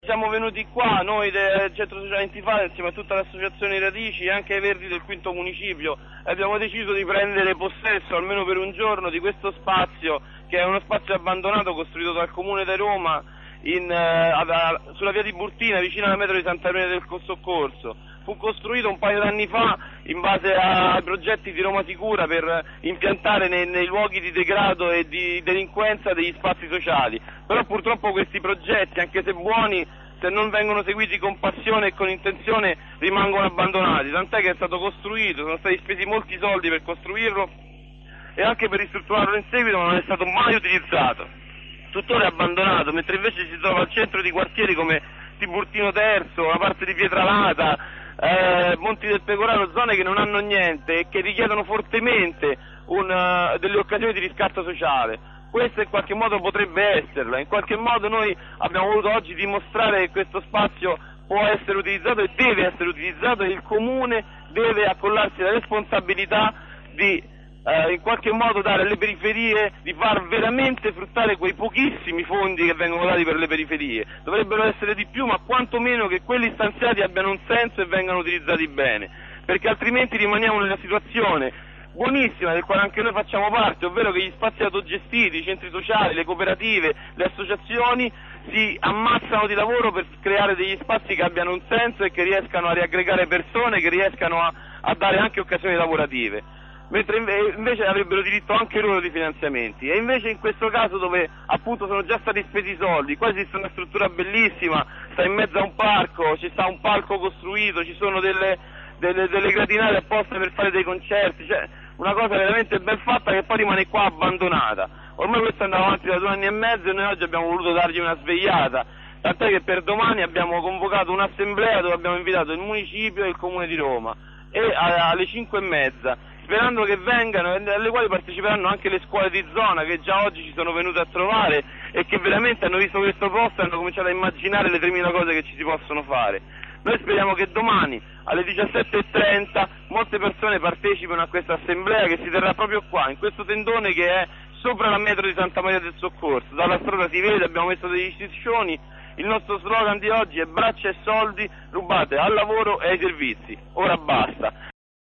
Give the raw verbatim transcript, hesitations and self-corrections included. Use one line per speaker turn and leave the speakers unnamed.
Siamo venuti qua, noi del Centro Sociale Intifada, insieme a tutta l'associazione Radici e anche ai Verdi del quinto municipio, abbiamo deciso di prendere possesso, almeno per un giorno, di questo spazio, che è uno spazio abbandonato costruito dal Comune di Roma in, eh, sulla via di Burtina, vicino alla metro di Santa Maria del Soccorso. Fu costruito un paio d'anni fa in base ai progetti di Roma Sicura per impiantare nei, nei luoghi di degrado e di delinquenza degli spazi sociali, però purtroppo questi progetti, anche se buoni, se non vengono seguiti con passione e con intenzione, rimangono abbandonati, tant'è che è stato costruito, sono stati spesi molti soldi per costruirlo e anche per ristrutturarlo in seguito, ma non è stato mai utilizzato. Tuttora è abbandonato, mentre invece si trova al centro di quartieri come Tiburtino Terzo, la parte di Pietralata, eh, Monti del Pecoraro, zone che non hanno niente e che richiedono fortemente un, delle occasioni di riscatto sociale. Questo in qualche modo potrebbe esserlo, in qualche modo noi abbiamo voluto oggi dimostrare che questo spazio può essere utilizzato e deve essere utilizzato e il Comune deve accollarsi la responsabilità di eh, in qualche modo dare alle periferie, di far veramente fruttare quei pochissimi fondi che vengono dati per le periferie. Dovrebbero essere di più, ma quantomeno che quelli stanziati abbiano un senso e vengano utilizzati bene, perché altrimenti rimaniamo nella situazione buonissima del quale anche noi facciamo parte, ovvero che gli spazi autogestiti, i centri sociali, le cooperative, le associazioni si ammazzano di lavoro per creare degli spazi che abbiano un senso e che riescano a riaggregare persone, che riescano a, a dare anche occasioni lavorative, mentre invece avrebbero diritto anche loro di finanziamenti. E invece in questo caso, dove appunto sono già stati spesi i soldi, qua esiste una struttura bellissima, sta in mezzo a un parco, ci sta un palco costruito, ci sono delle, delle, delle gradinate apposta per fare dei concerti, cioè una cosa veramente ben fatta che poi rimane qua abbandonata. Ormai questo andava avanti da due anni e mezzo e noi oggi abbiamo voluto dargli una svegliata, tant'è che per domani abbiamo convocato un'assemblea dove abbiamo invitato il municipio e il Comune di Roma e alle cinque e mezza, sperando che vengano, e alle quali parteciperanno anche le scuole di zona che già oggi ci sono venute a trovare e che veramente hanno visto questo posto e hanno cominciato a immaginare le tremila cose che ci si possono fare. Noi speriamo che domani alle diciassette e trenta molte persone partecipino a questa assemblea che si terrà proprio qua, in questo tendone che è sopra la metro di Santa Maria del Soccorso. Dalla strada si vede, abbiamo messo degli striscioni, il nostro slogan di oggi è braccia e soldi rubate al lavoro e ai servizi. Ora basta.